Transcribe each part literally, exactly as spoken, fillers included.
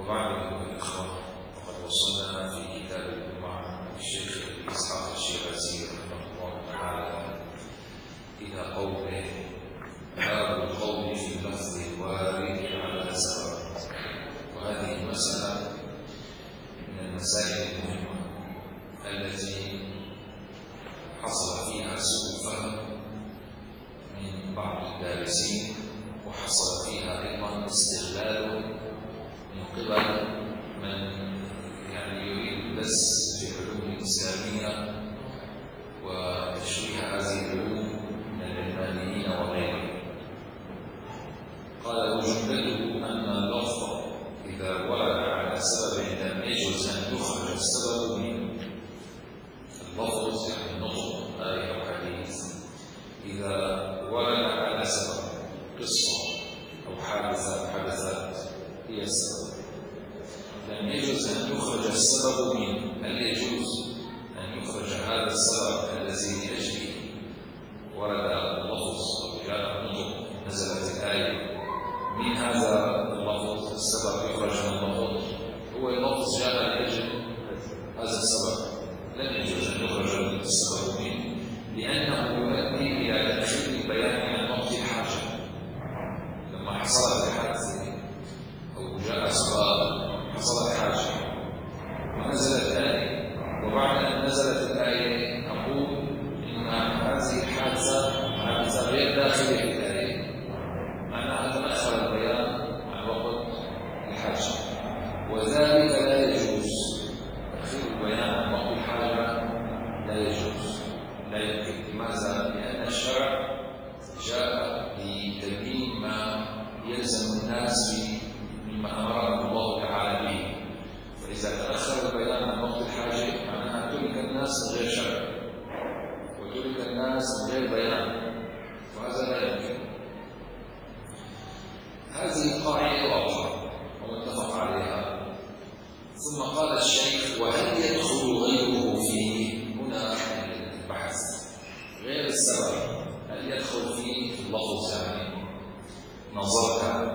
وبعد أيها الإخوة، وقد وصلنا في كتاب الجمعة للشيخ إسحاق الشيرازي رحمه الله تعالى إلى قوله: باب القول في اللفظ الوارد على سبب. وهذه المسألة من المسائل المهمة التي حصل فيها سوء فهم من بعض الدارسين، وحصل فيها أيضا استغلال من قبل من يعني يريد بس في العلوم الإسلامية وتشويه هذه العلوم من العلمانيين وغيرهم. قال: وجملته أن اللفظ إذا ورد على سبب لم يجوز أن يخرج السبب منه. اللفظ يعني النطق، آية أو حديث، إذا ورد على سبب، قصة أو حادثة حدثت هي السبب، لم يجوز أن يخرج السبب منه. هل يجوز أن يخرج هذا السبب الذي لأجله ورد اللفظ أو جاء النطق نزلت الآية من هذا اللفظ؟ السبب يخرج من اللفظ، هو اللفظ جاء لأجل هذا السبب، لم يجوز أن يخرج السبب منه، لأنه يؤدي إلى تأخير البيان عن وقت الحاجة. لما حصلت الحادثة أو جاء سؤال، حصلت حاجة ونزلت آية، وبعد أن نزلت الآية نقول إن هذه الحادثة حادثة غير داخلة في الآية، معناها تأخر البيان عن وقت الحاجة، وذلك لا يجوز. تأخير البيان عن وقت الحاجة لا يجوز، لا يمكن. لماذا؟ لأن الشرع جاء لتبيين ما يلزم الناس مما أمرهم الله تعالى به، فإذا تأخر البيان عن وقت الحاجة معناها ترك الناس من غير شرع وترك الناس من غير بيان، وهذا لا يمكن. هذه قاعدة واضحة ومتفق عليها. ثم قال الشيخ: وهل يدخل غيره فيه؟ هنا البحث غير السبب، هل يدخل فيه اللفظ؟ يعني نظرت،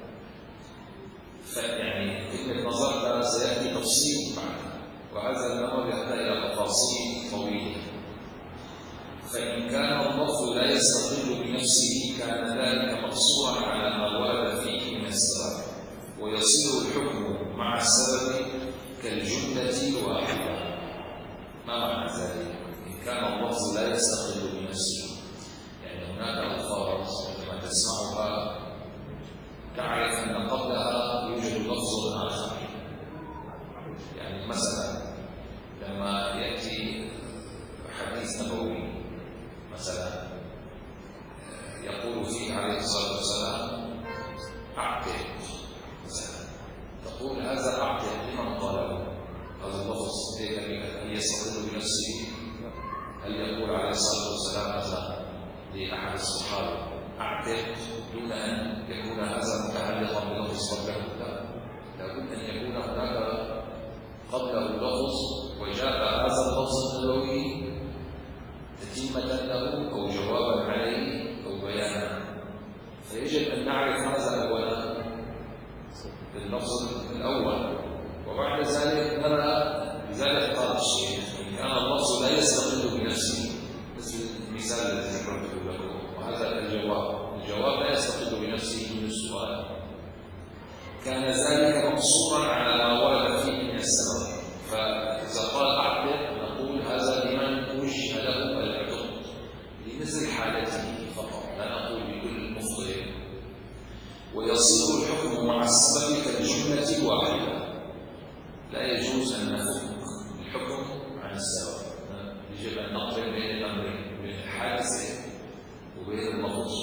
فيعني كلمة نظرت سيأتي تفصيل بعدها، وهذا الأمر يحتاج إلى تفاصيل طويلة. فإن كان اللفظ لا يستقل بنفسه كان ذلك مقصورا على ما ورد فيه من السبب، ويصير الحكم مع السبب كالجملة واحدة. ما معنى ذلك؟ إن كان اللفظ لا يستقل بنفسه، يعني هناك ألفاظ لما تسمعها تعرف أن قبلها يوجد لفظ آخر. يعني مثلا لما يأتي حديث نبوي مثلا يقول فيه عليه الصلاة والسلام: أعتق مثلا، تقول هذا أعتق، لمن قاله؟ هذا اللفظ هل يستقل بنفسه؟ هل يقول عليه الصلاة والسلام هذا لأحد الصحابة أعتق دون أن يكون هذا متعلقا بلفظ قبله؟ لا، لابد أن يكون هناك قبله لفظ وجاء هذا اللفظ النبوي تتمة له أو جوابا عليه أو بيانا، فيجب أن نعرف هذا أولا باللفظ الأول، وبعد ذلك نرى. لذلك قال الشيخ: إن كان اللفظ لا يستقل بنفسه، مثل المثال الذي ذكرته لكم، وهذا الجواب، الجواب لا يستقل بنفسه من السؤال، كان ذلك مقصورا على ما ورد فيه من السبب. فإذا قال أعتق نقول هذا لمن وجه له العتق، لمثل حالته فقط، لا نقول بكل مفضل. ويصير الحكم مع السبب كالجملة الواحدة، لا يجوز أن نفك الحكم عن السبب، يجب أن نقرن بين الأمرين، بين الحادثة وبين اللفظ.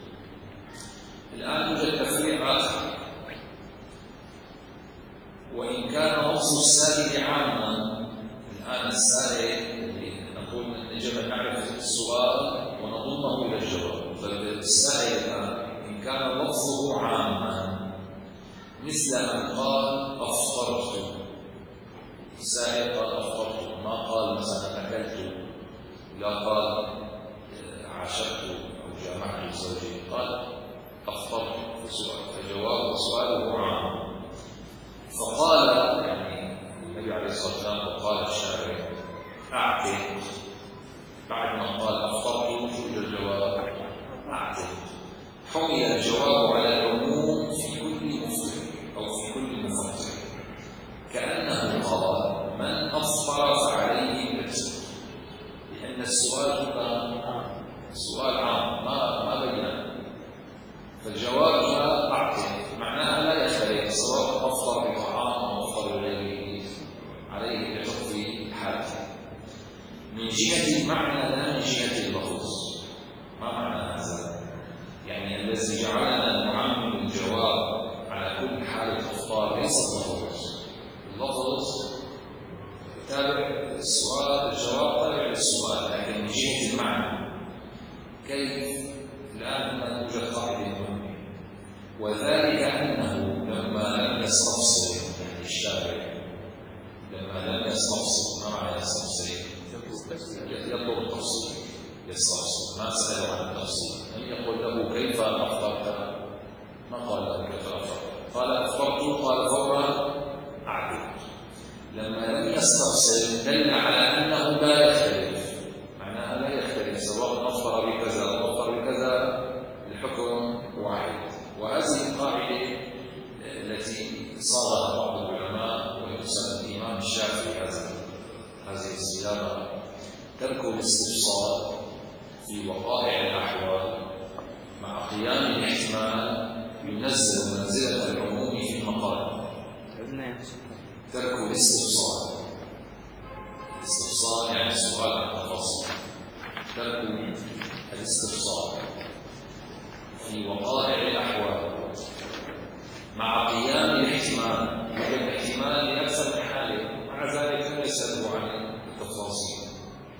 الآن يوجد تفريق آخر: وإن كان لفظ السائل عاما. الآن السائل اللي نقول يجب أن نعرف السؤال ونضمه إلى الجواب، فالسائل الآن إن كان لفظه عاما، مثل أن قال أفطرت، السائل قال أفطرت، ما قال مثلا أكلت، لا قال عاشرت أو جامعت زوجي، قال أفطرت. فجواب سؤاله عام. المعنى لا من جهة اللفظ. ما معنى هذا؟ يعني الذي جعلنا نعمم الجواب على كل حالة إفطار ليس اللفظ. اللفظ تابع السؤال، الجواب تابع للسؤال، لكن من جهة المعنى كيف؟ الآن هنا توجد قاعدة مهمة، وذلك أنه لما لم يستفصل يعني الشارع لما لم يستفصل، ما معنى يستفصل؟ يطلب التفصيل، يستفصل، ما سأله عن التفصيل، لم يقل له كيف أفطرت، ما قال له كيف أفطرت، قال أفطرت، قال فورا أعتقد. لما لم يستفصل دل على أنه لا يختلف، معناها لا يختلف سواء أفطر بكذا أو أفطر بكذا، الحكم واحد. وهذه القاعدة التي صاغها بعض العلماء ويحسن الإمام الشافعي هذه الصياغة: ترك الاستفصال في وقائع الأحوال مع قيام الاحتمال ينزل منزلة العموم في المقال. ترك الاستفصال، الاستفصال يعني سؤال عن تفاصيل، ترك الاستفصال في وقائع الأحوال مع قيام الاحتمال، يوجد احتمال لأكثر من حالة، مع ذلك لا يسأله عن التفاصيل،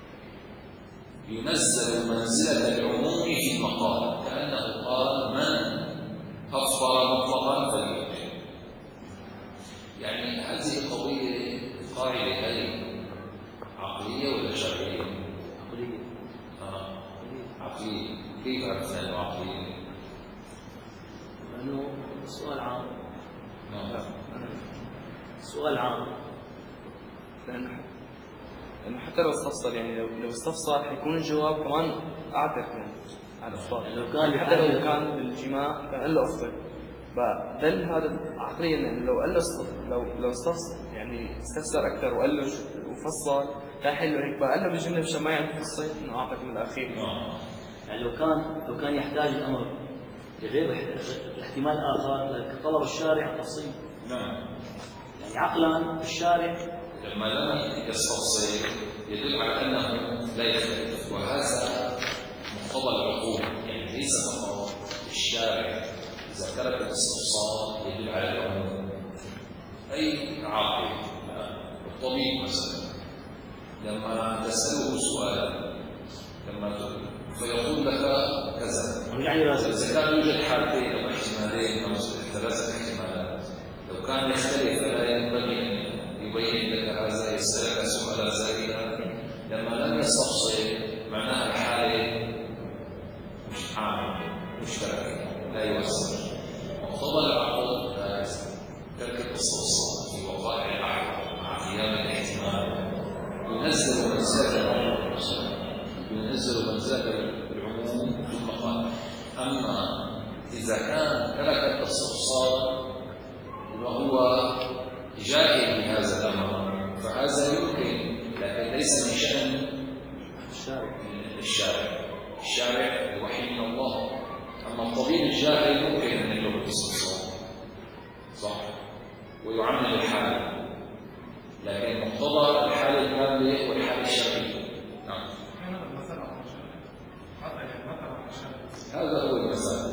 ينزل منزلة العموم في المقال، كأنه قال من أفطر مطلقا فليؤمن. يعني هذه القضية القاعدة هي عقلية ولا شرعية؟ عقلية. آه. عقلية. كيف عرفنا أنه عقلية؟ لأنه سؤال عام. نعم. سؤال عام. لأنه لأنه حتى لو استفصل، يعني لو لو استفصل حيكون الجواب كمان أعتق يعني على الأفطار. يعني لو كان حتى لو كان بالجماع كان له أفضل، فدل هذا عقليا يعني لو قال له لو لو استفصل يعني استفسر أكثر وقال له وفصل لا حلو هيك، بقى قال له بالجملة مشان ما يعرف الصيد إنه أعتق من الأخير. يعني لو كان لو كان يحتاج الأمر لغير احتمال آخر لطلب الشارع التفصيل. نعم. يعني عقلا الشارع لما لم يستفصل يدل على أنه لا يختلف، وهذا مقتضى العقول، يعني ليس فقط الشارع إذا ترك الاستفصال يدل على العموم. أي عاقل الطبيب مثلا لما تسأله سؤال لما فيقول لك كذا، إذا كان يوجد حالتين أو احتمالين أو ثلاثة احتمالات، لو كان يختلف فلا ينبغي أن يبين لك هذا، يسألك سؤالا زائدا. لما لم يستفصل معناها الحالة مش عامة مشتركة لا يؤثر. مقتضى العقل ترك الاستفصال في وقائع الأحوال مع قيام الاحتمال ينزل منزلة العموم، ينزل منزلة العموم في المقال. أما إذا كان ترك الاستفصال وهو جاهل بهذا الأمر فهذا يمكن، لكن ليس من شأن الشارع. الشارع الشارع الوحي من الله. أما الطبيب الجاهل ممكن أن يطلب الاستفصال صح ويعمل الحالة، لكن مقتضى الحالة الكاملة والحالة الشرعية. نعم. هذا هو المثال.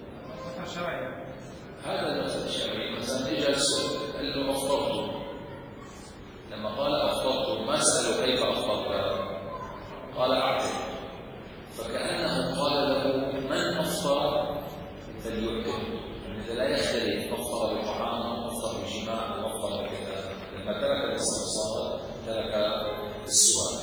هذا المثل الشرعي. مثلا اجى السؤال قال له افطرت، لما قال افطرت ما سأله كيف افطرت، قال اعتق، فكأنه قال له من افطر فليعتق، يعني لا يختلف افطر بطعام او افطر بجماع او افطر بكذا. لما ترك الاستفصال ترك السؤال،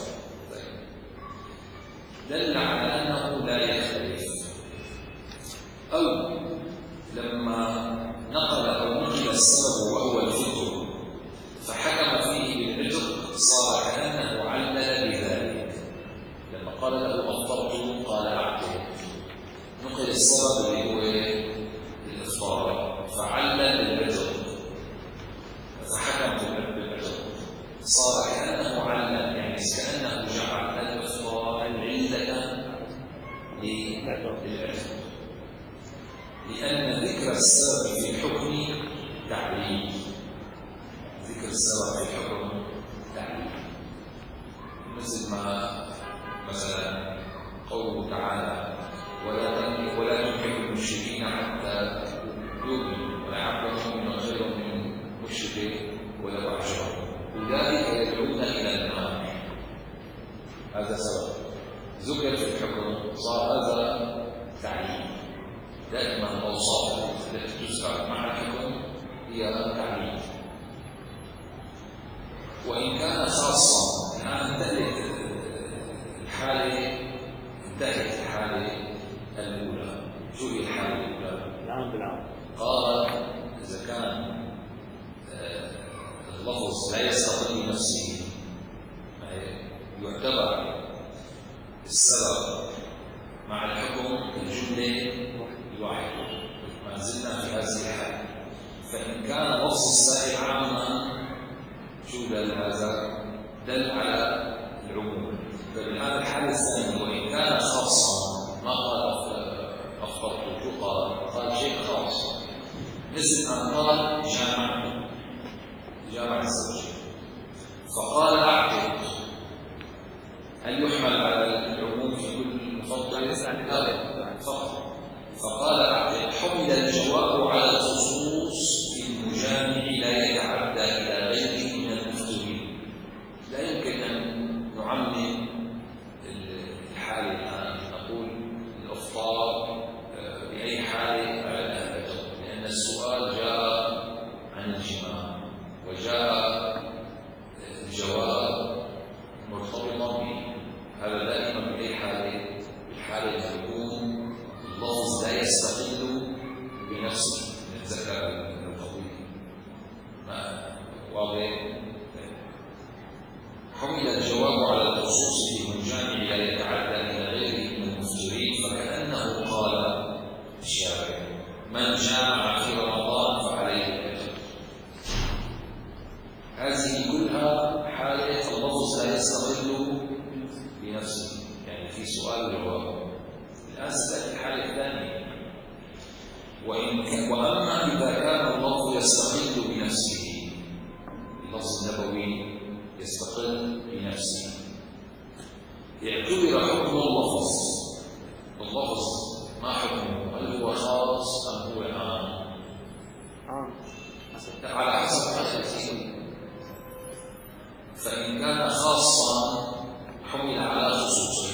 دل على انه لا يختلف. او لما نقل أو نقل السبب وهو الفطر فحكم فيه بالعتق صار كأنه علل بذلك. لما قال له أفطرت قال أعتق، نقل السبب اللي هو الإفطار فعلل بالعتق فحكم بالعتق صار كأنه علل، يعني كأنه جعل الإفطار علة للعتق، لأن ذكر السبب في الحكم تعليل. هي تعليل. وإن كان خاصا الآن انتهت الحالة انتهت الحالة الأولى. شو هي الحالة الأولى؟ العام بالعام. قال إذا كان اللفظ لا يستقل بنفسه يعتبر السبب مع الحكم الجملة الواحدة. ما زلنا في هذه الحالة. فإن كان لفظ السائل عاما شو دل هذا؟ دل على العموم. فبهذه الحالة الثانية وإن كان خاصا ما قال أخطأت شو قال؟ قال شيء خاص مثل أن قال جامع جامع الزوج فقال أعتق، هل يحمل على العموم في كل مفضل؟ فقط. فقال أعتق حمل الجواب على الخصوص في المجامع لا يتعدى إلى غيره من المفتوحين. لا يمكن أن نعمم الحالة الآن نقول الإفطار بأي حالة على الأهل، لأن السؤال جاء عن الجماع وجاء الجواب مرتبطا به. هذا دائما بأي حالة؟ الحالة اللي يكون اللفظ لا يستقل بنفسه. نتذكر القضية واضح. حمل الجواب على الخصوص في المجامع لا يتعدى إلى غيره من المفطرين، فكأنه قال الشارع من جامع في رمضان فعليه الإثم. هذه كلها حالة اللفظ لا يستقل بنفسه، يعني في سؤال وجواب. الآن ستأتي الحالة الثانية. وإن كان وأما إذا كان اللفظ يستقل بنفسه، اللفظ النبوي يستقل بنفسه، يعتبر حكم اللفظ. اللفظ ما حكمه؟ هل هو خاص أم هو عام؟ عام على حسب حالته. فإن كان خاصا حمل على خصوصه،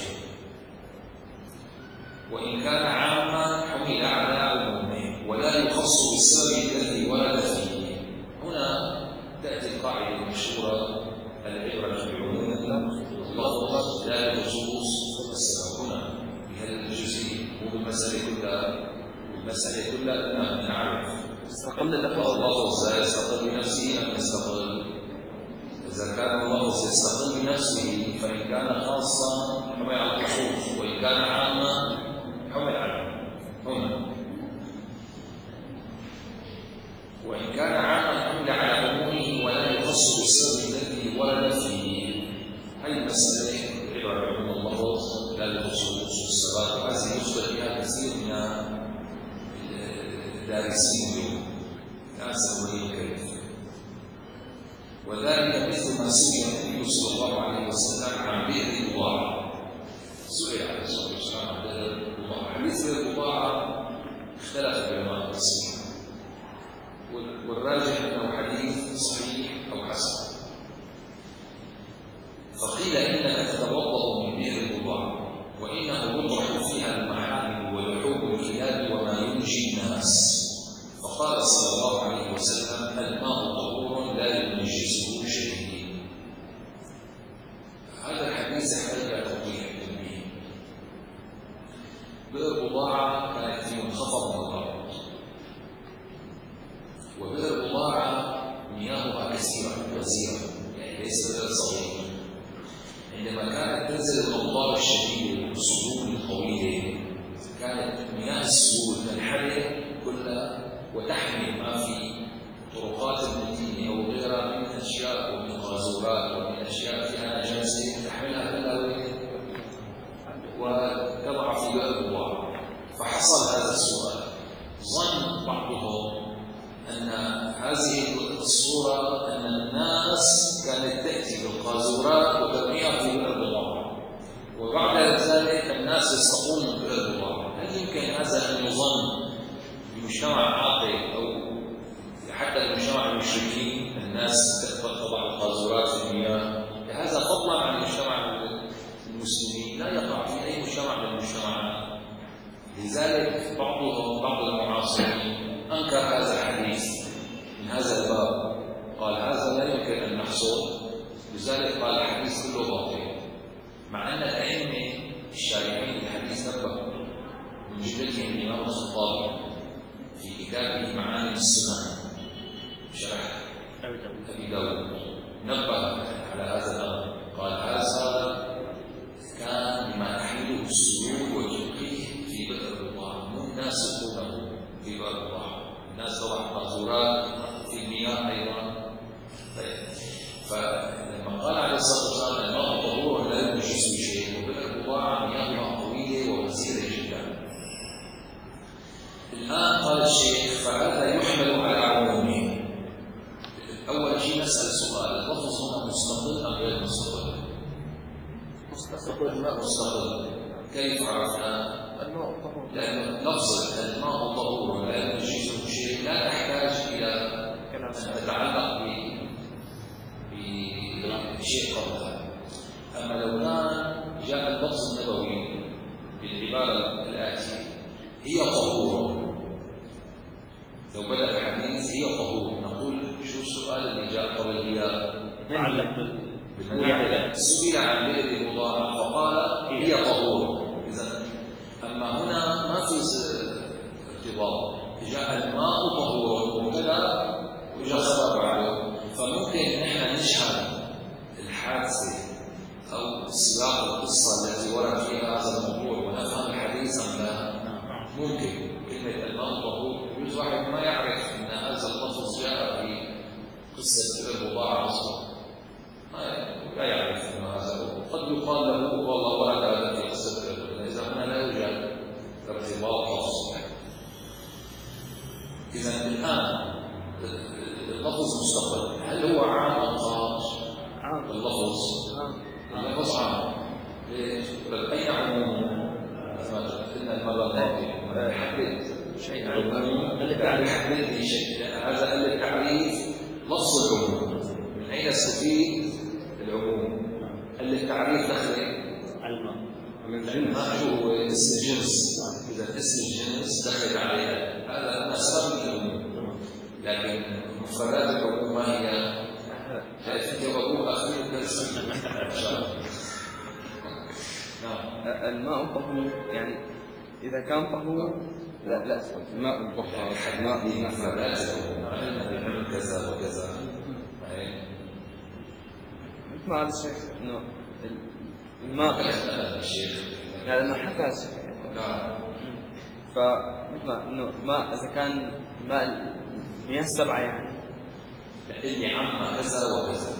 وإن كان عاما حمل على عمومه، ولا يخص بالسبب الذي ورد فيه. هنا تأتي القاعدة المشهورة العبرة بعموم اللفظ لا بخصوص السبب. هنا بهذا الجزء مو بالمسألة كلها، المسألة كلها نعرف استقل اللفظ اللفظ لا يستقل بنفسه أم يستقل. إذا كان اللفظ يستقل بنفسه فإن كان خاصا حمل على الخصوص، وإن كان عاما حمل على هنا. وإن كان عاما حمل على عمومه ولا يخص بالسبب الذي ورد فيه. هذه المسألة عبارة عن اللفظ لا بخصوص السبب، وهذه يخطئ بها كثير من الدارسين اليوم. ناس أولين كيف، وذلك مثل ما سئل النبي صلى الله عليه وسلم عن بئر البضاعة. سئل عليه الصلاة والسلام عن بئر البضاعة. حديث بئر البضاعة اختلف العلماء التفسير، والراجح أنه حديث صحيح أو حسن. فقيل إنك تتوضأ من بئر البضاعة وإنه يطرح فيها المحامل ولحوم الكلاب وما ينجي الناس. فقال صلى الله عليه وسلم الماء طهور لا ينجسه شيء. هذا الحديث يحتاج توضيح تنبيه. بئر بضاعة كانت في منخفض من الأرض، وبئر بضاعة مياهها كثيرة وزيرة، يعني ليس بئر صغير. عندما كانت تنزل الأمطار الشديدة والسيول الطويلة كانت مياه السيول تنحدر كلها وتحمل ما في طرقات المدينة أو غيرها من أشياء ومن غازورات ومن أشياء فيها نجاسة، تحملها كلها وتضع في بئر البضاعة. فحصل هذا السؤال. ظن بعضهم أن هذه الصورة أن الناس كانت تأتي بالقاذورات وترميها في بئر البضاعة، وبعد ذلك الناس يستقون من بئر البضاعة. هل يمكن هذا أن يظن بمجتمع عاقل أو حتى بمجتمع المشركين الناس تضع القاذورات في المياه؟ هذا فضلا عن مجتمع المسلمين لا يقع في أي مجتمع من المجتمعات. لذلك بعضهم بعض المعاصرين أنكر هذا الحديث من لذلك قال الحديث كله باطل، مع أن الأئمة الشارحين الحديث نبهوا من جملتهم الإمام الخطابي في كتابه معالم السنن شرح أبي داود نبه على هذا الأمر، قال هذا كان بما تحمله السلوك والتوقيف في بدء الرضاعة، مو الناس يقولونه في بدء الرضاعة، الناس طبعا مأزورات في المياه أيضا. طيب فلما قال عليه الصلاة والسلام الماء طهور لا ينجسه شيء، وبدء الرضاعة مياه قوية وغزيرة جدا. الآن قال الشيخ فهذا يحمل على عمومه. أول شيء نسأل سؤال، اللفظ هنا مستقل أم غير مستقل؟ مستقل. مستقل. كيف عرفنا؟ الماء طهور. لأن لفظ الماء طهور لا ينجسه شيء لا تحتاج إلى أن تتعلق بشيء قبلها. أما لو كان جاء اللفظ النبوي بالعبارة الآتية هي طهور، لو بدأ الحديث هي طهور، نقول شو السؤال اللي جاء قبل هي تعلق بالمنع؟ سئل عن بئر الرضاعة فقال هي طهور. إذا أما هنا ما في ارتباط، جاء الماء طهور وكذا وجاء خبر بعده، فممكن نحن نشهد الحادثة أو سياق القصة التي ورد فيها هذا الموضوع ونفهم الحديث أم لا؟ ممكن. كلمة الماء طهور يجوز واحد ما يعرف أن هذا اللفظ جاء في قصة الرضاعة أصلا، لا يعرف أن هذا، قد يقال له والله ورد هذا في قصة الرضاعة، إذا هنا لا يوجد ارتباط لفظ. إذا الآن اللفظ مستقل، هل هو عام أم خاص؟ عام. اللفظ اللفظ عام. ليش؟ أين عمومه؟ قلنا المرة الماضية نحدد شيء العموم، نحدد شيء، هذا التعريف لفظ العموم. من أين نستفيد العموم؟ هل التعريف دخل الماء الماء هو اسم الجنس، إذا اسم الجنس دخل عليها هذا أنا سبب العموم، لكن مفردات العموم ما هي؟ جوابوها آخر الدرس إن شاء الله. الماء طهور يعني إذا كان طهور لا لا الماء البحر الماء مفردات العموم كذا وكذا. مثل ما هذا الشيخ إنه الماء يعني لما حكى هذا الشيخ فمثل ما إنه الماء إذا كان ماء المياه السبعة يعني اللي عم كذا وكذا.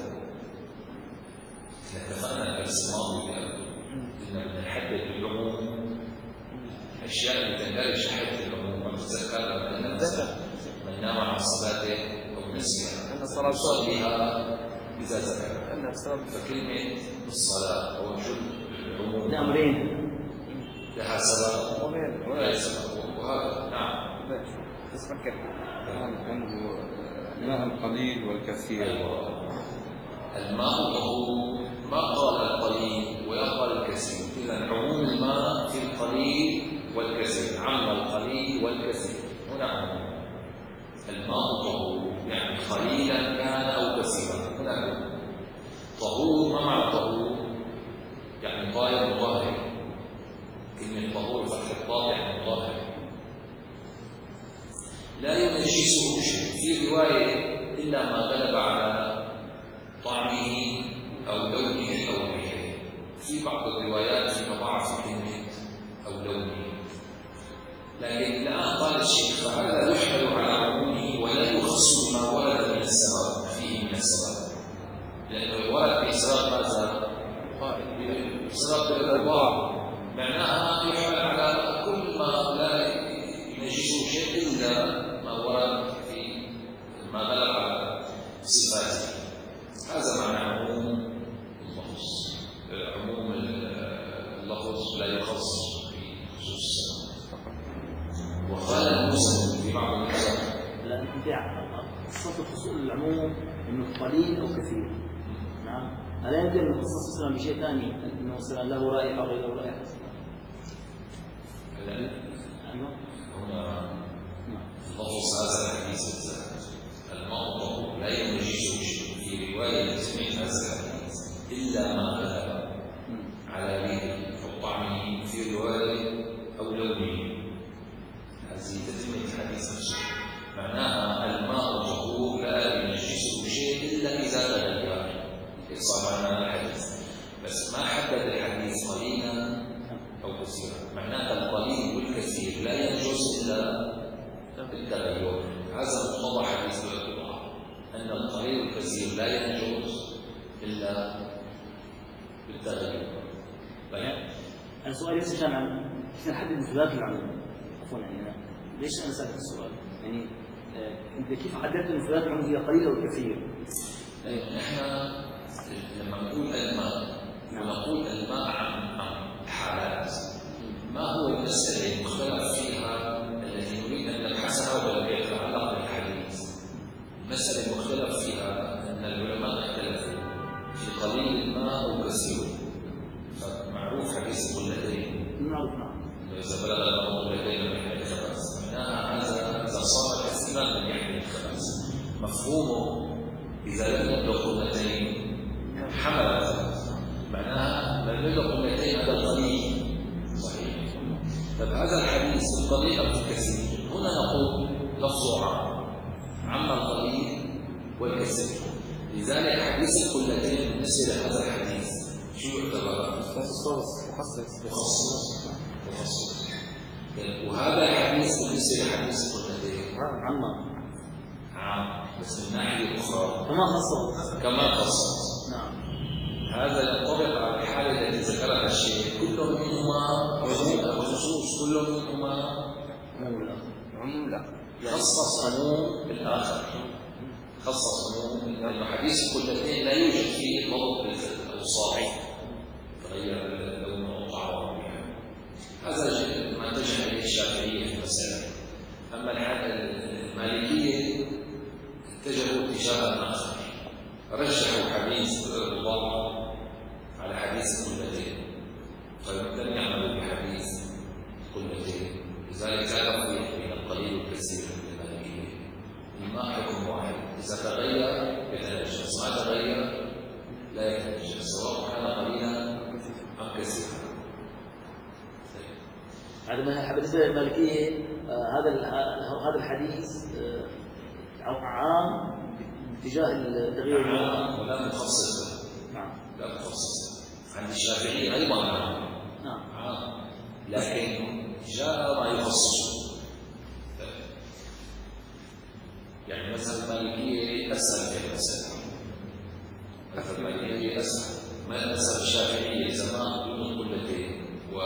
اتفقنا الدرس الماضي إن نحدد العموم الأشياء اللي تندرج تحت العموم، وتذكر أن من نام عن صلاته أو نسيها أن الصلاة يصليها إذا ذكر، أن الصلاة فكلمة الصلاة أو جل العموم أمرين لها سبب وغير ولا سبب، وهذا نعم بس فكر عنده الماء القليل والكثير. أيوة. الماء طهور ما قال القليل ولا قال الكثير، إذا عموم الماء في القليل والكثير، عم القليل والكثير، هنا عموم الماء طهور يعني قليلا كان أو كثيرا، هنا طهور. ما معنى طهور؟ يعني طاهر مطهر، كلمة طهور فتح الطاء يعني مطهر، لا ينجسه شيء. في رواية إلا ما غلب على طعمه أو لونه أو ريحه، في بعض الروايات في ضعف كلمة أو لونه، لكن الآن قال الشيخ فهذا يحمل على عمومه ولا يخص ما ورد من السبب فيه من السبب، لأنه ورد في سبب ماذا؟ سبب الرضاعة، معناها يحمل على كل ما لا ينجسه شيء إلا ما ورد في ما غلب على صفاته. هذا معنى عموم اللفظ. عموم اللفظ لا يخص في خصوص السبب. وقال المسلم في بعض النسخ لا انتفاع خصوص الخصوص العموم انه قليل او كثير. نعم هذا يمكن ان يخصص مثلا بشيء ثاني انه مثلا له رائحه او له رائحه. لا ايوه هنا لفظ هذا الحديث الماء طهور لا ينجسه شيء، في روايه تسميه هذا الحديث إلا ما غلب على ريحه أو طعمه في رواية أو لونه. هذه تتمة الحديث نفسه، معناها الماء طهور لا ينجسه شيء إلا إذا تغير. صار معنا الحديث بس ما حدد الحديث قليلا أو كثيرا، معناها القليل والكثير لا ينجس إلا بالتغير. هذا مقتضى حديث الوضوء، أن القليل والكثير لا ينجس إلا بالتغير. طيب أنا سؤالي بس كان عن كيف نحدد مفردات العموم. عفوا يعني أنا ليش أنا سألت السؤال؟ يعني آه أنت كيف حددت مفردات العموم هي قليلة والكثير؟ نحن لما نقول الماء ونقول الماء عن حالات، ما هو المسألة المختلف فيها التي نريد أن نبحثها ولا يتعلق بالحديث؟ المسألة المختلف فيها أن العلماء اختلفوا في قليل الماء وكثيره. فمعروف حديث القلتين، معروف نعم. إذا بلغ الماء قلتين من يحمل الخبث، معناها هذا إذا صار كثيرا من يحمل الخبث. مفهومه إذا لم يبلغ قلتين حمل الخبث، معناها لم يبلغ قلتين هذا القليل. صحيح. طيب هذا الحديث القليل أو الكثير، هنا نقول لفظه عام، عم القليل والكثير. لذلك حديث القلتين بالنسبة لهذا الحديث شو يعتبر؟ مخصص مخصص مخصص مخصص. وهذا الحديث بالنسبة لحديث القلتين عم عام، بس من ناحية أخرى كما خصص كما خصص. نعم. هذا ينطبق على الحالة التي ذكرها الشيخ، كل منهما خصوص، كل منهما عموم لا خصص عموم بالآخر، خصص عموم، لأن حديث القلتين لا يوجد فيه ضبط بالأوصاف، تغير اللون والطعم. هذا ما اتجه إليه الشافعية في المسألة. أما المالكية اتجهوا اتجاها آخر، رجحوا حديث الرضاعة على حديث القلتين، فلم يعملوا بحديث القلتين. لذلك لا تفريق بين القليل والكثير للمالكية. الماء حكم واحد، إذا تغير يتنجس، ما تغير لا يتنجس، سواء كان قليلا أم كثيرا. هذا ما بالنسبة للمالكية آه هذا هذا الحديث آه عام باتجاه التغيير عام ولا مخصص. نعم. لا مخصص. عند الشافعية أيضا عام. نعم. عام، لكن جاء ما يخصصه. يعني مثلا المالكية أسهل في المسألة. مثلا المالكية أسهل. ما مثلا الشافعية زمان دون قلتين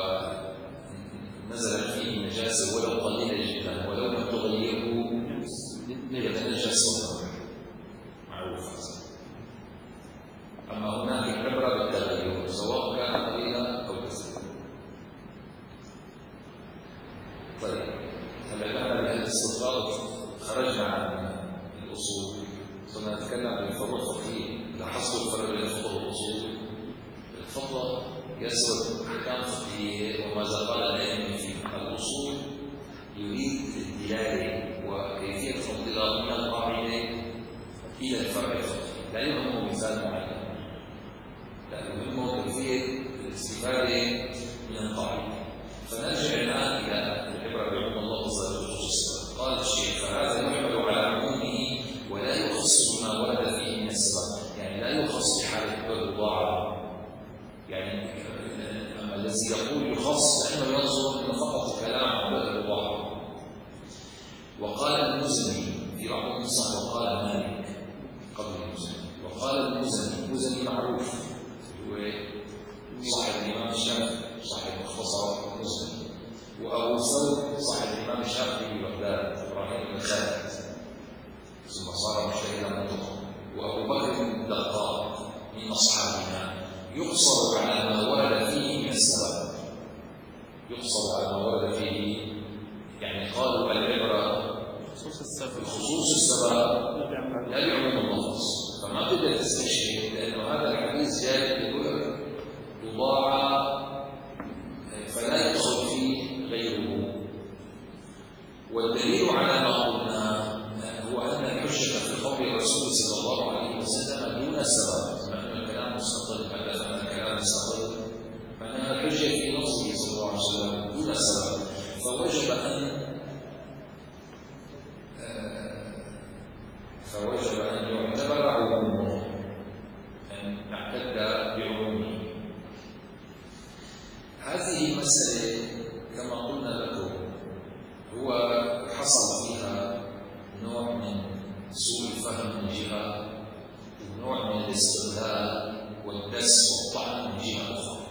ونزلت فيه نجاسة ولو قليلة جدا ولو لم تغيره يتنجس، معروف. أما هناك عبرة بالتغير سواء كان قليلا أو كثيرا. طيب هلا نحن بهذا الاستطراد خرجنا عن الأصول، صرنا نتكلم عن الفروع الفقهية. لاحظتوا الفرق بين الفقه والأصول؟ الفقه يسرد أحكام فقهية، وماذا قال الأئمة في الأصول يريد الدلالة وكيفية الانطلاق من القاعدة إلى الفرع الفقهي، لا يهمه مثال معين، لا يهمه كيفية الاستفادة من القاعدة. فنرجع الآن إلى العبرة بعموم اللفظ والخصوص. قال الشيخ: فهذا يحمل على عمومه ولا يخص بما ورد فيه من السبب، يعني لا يخص بحالة الرضاعة. يعني أما الذي يقول يخص لأنه ينظر أنه فقط كلام عن الرضاعة. وقال المزني في بعض النسخ، وقال مالك قبل المزني، وقال المزني. المزني معروف هو صاحب الإمام الشافعي، صاحب مختصر المزني، وأبو ثور صاحب الإمام الشافعي ببغداد، إبراهيم بن خالد، ثم صار مشتهرا نطقا، وأبو بكر بن الدقاق من أصحابنا. يقصر على ما ورد فيه من السبب، يقصر على ما ورد فيه، يعني قالوا العبرة خصوص السبب، خصوص السبب لا بعموم اللفظ. فما تقدر تستشهد لأنه هذا الحديث جاء يقول رضاعة فلا يدخل فيه غيره. والدليل على ما قلنا هو أن الحجة في قول الرسول صلى الله عليه وسلم دون السبب، مع أن الكلام مستقل وجب أن يعتبر عمومه، أن نعتد بعمومه. هذه المسألة كما قلنا لكم هو حصل فيها نوع من سوء الفهم من جهة، ونوع من الاستغلال والدس والطعن من جهة أخرى.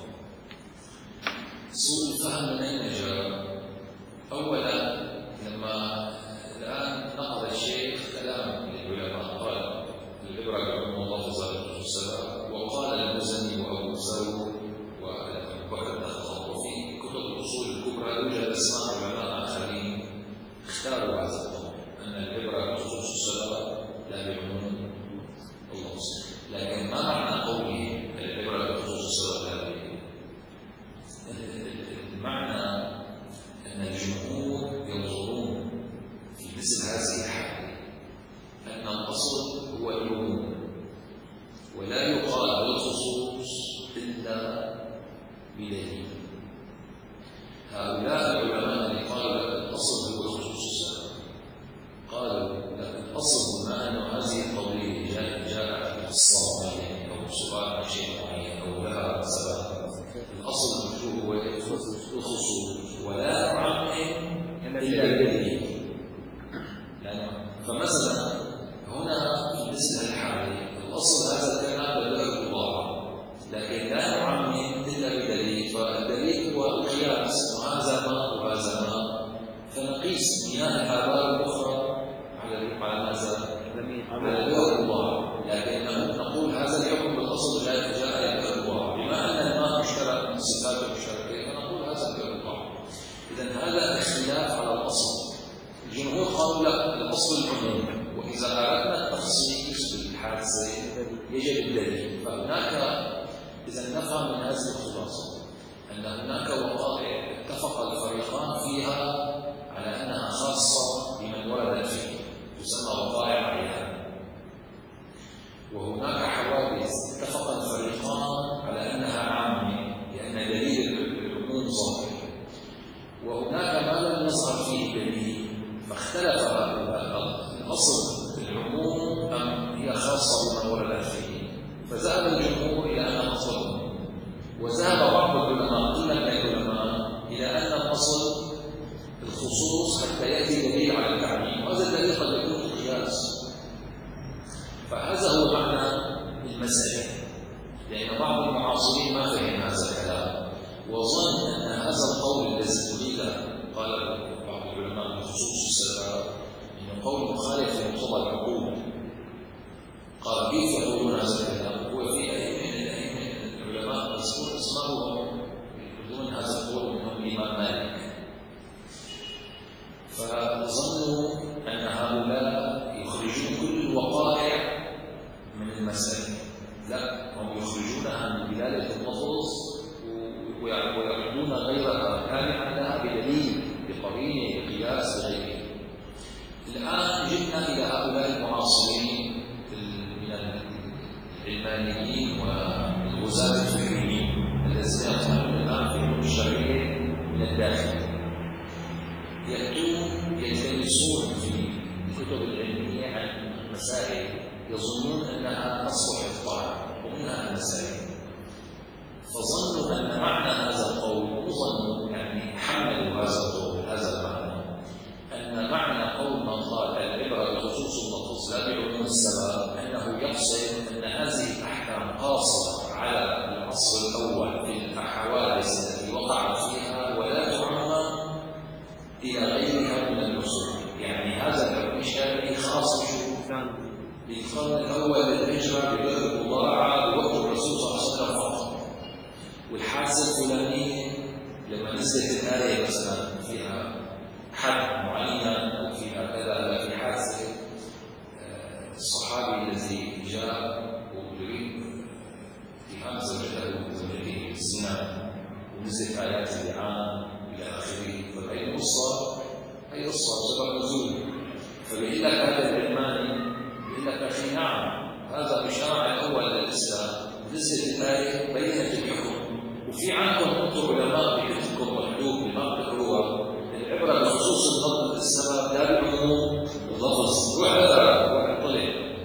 سوء الفهم من أين جاء؟ أولا لما الآن نقل الشيخ كلام للعلماء، قال العبرة بعموم اللفظ عليه الصلاة والسلام، وقال المزني وأبو ثور وأبو بكر الخطابي وفي كتب الأصول الكبرى يوجد أسماء علماء آخرين اختاروا هذا القول أن العبرة بخصوص الصلاة لا بعموم اللفظ. لكن ما معنى قوله العبرة بخصوص الصلاة لا بعموم؟ المعنى أن الجمهور ينظرون في مثل هذه الحالة أن الأصل هو العموم، ولا يقال بالخصوص إلا بدليل. هؤلاء العلماء اللي قالوا لك الأصل هو خصوص الصلاة قالوا لك الأصل بما أن هذه القضية جاء جاء قصة معينة أو سؤال عن شيء معين أو لها سبب، الأصل المشروع هو الخصوص ولا نعمم إلا بدليل. فمثلا هنا في مثل الحالة الأصل هذا الكلام بدل الضاعة، لكن لا نعمم إلا بدليل، فالدليل هو القياس، وهذا ماء وهذا ماء، فنقيس مياه الآبار الأخرى على على ماذا؟ على بدل الضاعة. لكن نقول هذا الحكم بالأصل لا جاء بدل الضاعة، بما أن الماء مشترك من صفات المشتركين فنقول هذا بدل الضاعة. إذن هذا اختلاف على الأصل. الجمهور قالوا لا، الأصل العموم، وإذا أردنا التخصيص بالحادثة يجب الدليل. فهناك إذا نفهم من هذه الخلاصة أن هناك وقائع اتفق الفريقان فيها على أنها خاصة بمن ورد فيه، تسمى وقائع عيان. وهناك حوادث اتفق الفريقان على أنها عامة لأن دليل العموم ظاهر، وهناك ما لم يظهر فيه دليل فاختلف الأصل العموم أم هي خاصة بمن ورد فيه، فذهب الجمهور إلى أن الأصل عموم، وذهب بعض العلماء قلة من العلماء إلى أن الأصل الخصوص حتى يأتي دليل على التعميم، وهذا الدليل قد يكون القياس. فهذا هو معنى المسألة، لأن بعض المعاصرين ما فهم هذا الكلام وظن أن هذا القول الذي أريد قال بعض العلماء بخصوص الصلاة إنه قول مخالف لمقتضى العقول. قال كيف يقولون هذا الكلام؟ هو في أئمة من الأئمة العلماء مذكور اسمهم يقولون هذا القول منهم الإمام مالك، فظنوا أن هؤلاء يخرجون كل الوقائع من المسألة. لا، هم يخرجونها من دلالة اللفظ ويعبدون غيرها تابعا لها بدليل بقرينه بقياس بغيره. الآن جئنا إلى هؤلاء المعاصرين من العلمانيين والغزاة الفكريين الذين يطلعون الآن في العلوم الشرعية من الداخل، يأتون يلتمسون في الكتب العلمية عن مسائل يظنون أنها تصلح الطاعة ومنها المسائل، فظنوا أن معنى هذا القول، وظنوا يعني حملوا هذا القول هذا المعنى، أن معنى قول من قال العبرة بخصوص اللفظ لا بعموم السبب أنه يقصد أن هذه الأحكام قاصرة على الأصل الأول في الحوادث التي وقعت فيها ولا تعمم إلى غيرها من الأصول. يعني هذا الحكم الشرعي خاص بالقرن الأول للهجرة ببلد البضاعة بوقت الرسول صلى الله عليه وسلم فقط، والحادثة الفلانية لما نزلت الآية مثلا فيها حد معين أو فيها كذا، في حادثة الصحابي الذي جاء ويريد اتهام زوجته زوجته بالزنا ونزلت آيات اللعان إلى آخره، فأي قصة أي قصة سبب نزول، فبيقول لك هذا العلماني بيقول لك أخي نعم هذا بشرع الأول للإسلام، نزلت الآية بينت الحكم، وفي عندكم أنتم علماء بكتبكم مكتوب بما بتقروها العبرة بخصوص الضبط السبب لا بعموم اللفظ، وعلى وعلى طلع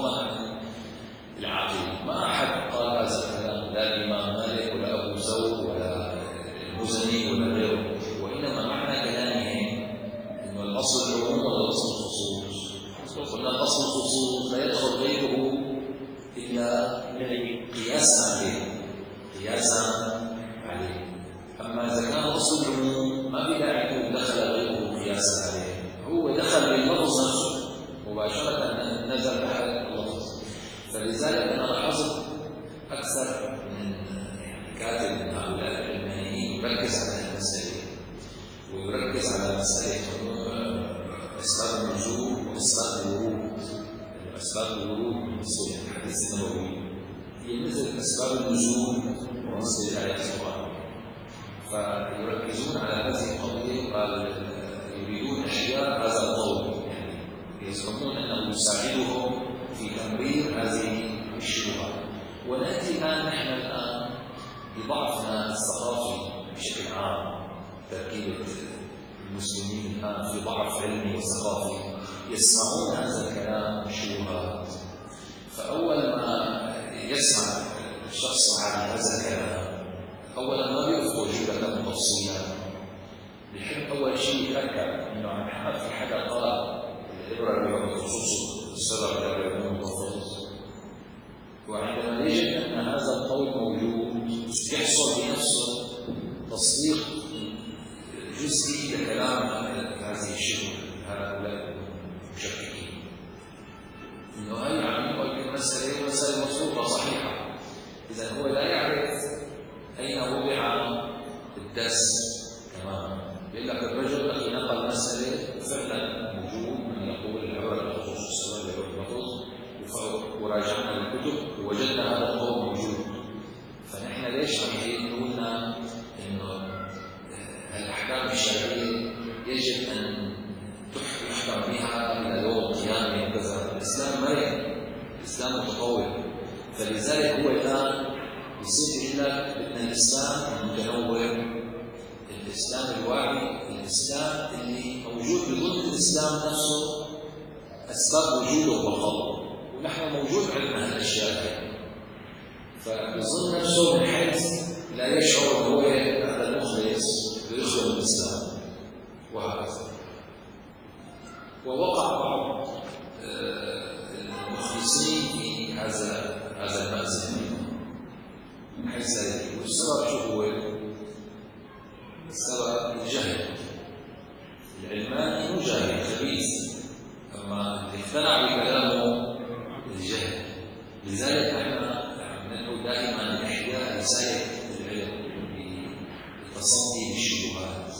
رفضنا عن العقل. ما أحد قال هذا الكلام، لا الإمام مالك ولا أبو ثور ولا المزني ولا غيره، وإنما معنى كلامه إنه الأصل العموم ولا الأصل الخصوص. قلنا الأصل الخصوص لا يدخل غيره إلا قياسا عليه، قياسا عليه. أما إذا كان أصل العموم ما بداعي يكون دخل غيره قياسا عليه، هو دخل باللفظ نفسه مباشرة نزل تحت اللفظ. فلذلك أنا لاحظت أكثر من كاتب من هؤلاء العلمانيين يركز على المسألة، ويركز على مسألة أسباب النزول وأسباب الورود. أسباب الورود من نصوص الحديث النبوي هي مثل أسباب النزول ونص الآيات القرآن، فيركزون على هذه القضية. قال يريدون إحياء هذا القول، يعني يزعمون أنه يساعدهم في تمرير هذه الشبهات. ونأتي الآن نحن الآن بضعفنا الثقافي بشكل عام، تركيبة المسلمين الآن في ضعف علمي وثقافي، يسمعون هذا الكلام شبهات. فأول ما يسمع الشخص عن هذا الكلام أولا ما بيعرف وجود له تفصيلا، بيحب أول شيء يتأكد إنه عن حق في حدا قال العبرة بيوم الخصوص السبب لا بيوم التفصيل. وعندما يجد أن هذا القول موجود يحصل بنفسه تصديق جزئي لكلام هذه الشبهة هؤلاء المشككين، إنه هي عم يقول بالمسألة مسألة مفروضة صحيحة. إذا هو لا يعرف أين وضع الدس كمان، بيقول لك الرجل الذي نقل مسألة فعلا موجود من يقول العبرة بالخصوص السبب لا بيوم التفصيل، وراجعنا الكتب ووجدنا هذا القول موجود. فنحن ليش عم يقولنا إنه الأحكام الشرعية يجب أن يحكم بها إلى يوم القيامة وكذا؟ الإسلام مرن، الإسلام متطور. فلذلك هو الآن يصير يقول لك بدنا الإسلام المتنوع، الإسلام الواعي، الإسلام اللي موجود بضمن الإسلام نفسه أسباب وجوده وبقائه، ونحن موجود عندنا هالأشياء. فبظن نفسه من حيث لا يشعر أنه هو هذا المخلص يدخل الإسلام وهكذا. ووقع بعض المخلصين في هذا هذا المأزق من حيث ذلك. والسبب شو هو؟ السبب الجهل. العلماني مجاهد خبيث، أما اللي اقتنع بكلامه الجهل. لذلك نحن ندعو دائما إحياء رسالة العلم بالتصدي بالشبهات.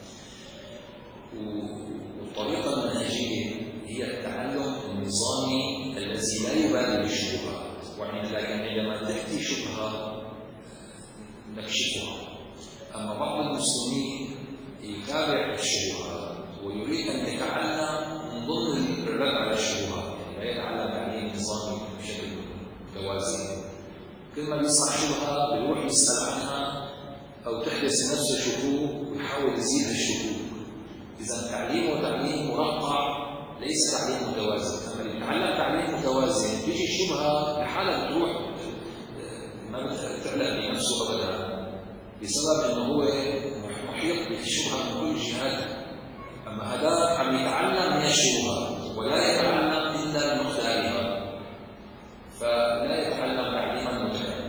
والطريقة المنهجية هي التعلم النظامي الذي لا يبالي بالشبهات، وعندما تأتي شبهة نكشفها. أما بعض المسلمين يتابع الشبهات ويريد أن يتعلم من ضمن الرد على الشبهات، يعني لا يتعلم تعليم نظامي بشكل متوازي. كل ما بيسمع شبهة بيروح يسأل عنها أو تحدث نفسه شكوك ويحاول يزيد الشكوك. إذا تعليمه تعليم مرقع ليس تعليم متوازن. لما يتعلم تعليم متوازن بيجي الشبهة لحالها بتروح ما بتعلق بنفسه أبدا، بسبب إنه هو محيط بالشبهة من كل جهات. أما هذا عم يتعلم من الشبهات ولا يتعلم إلا من خلالها، فلا يتعلم تعليما متكاملا.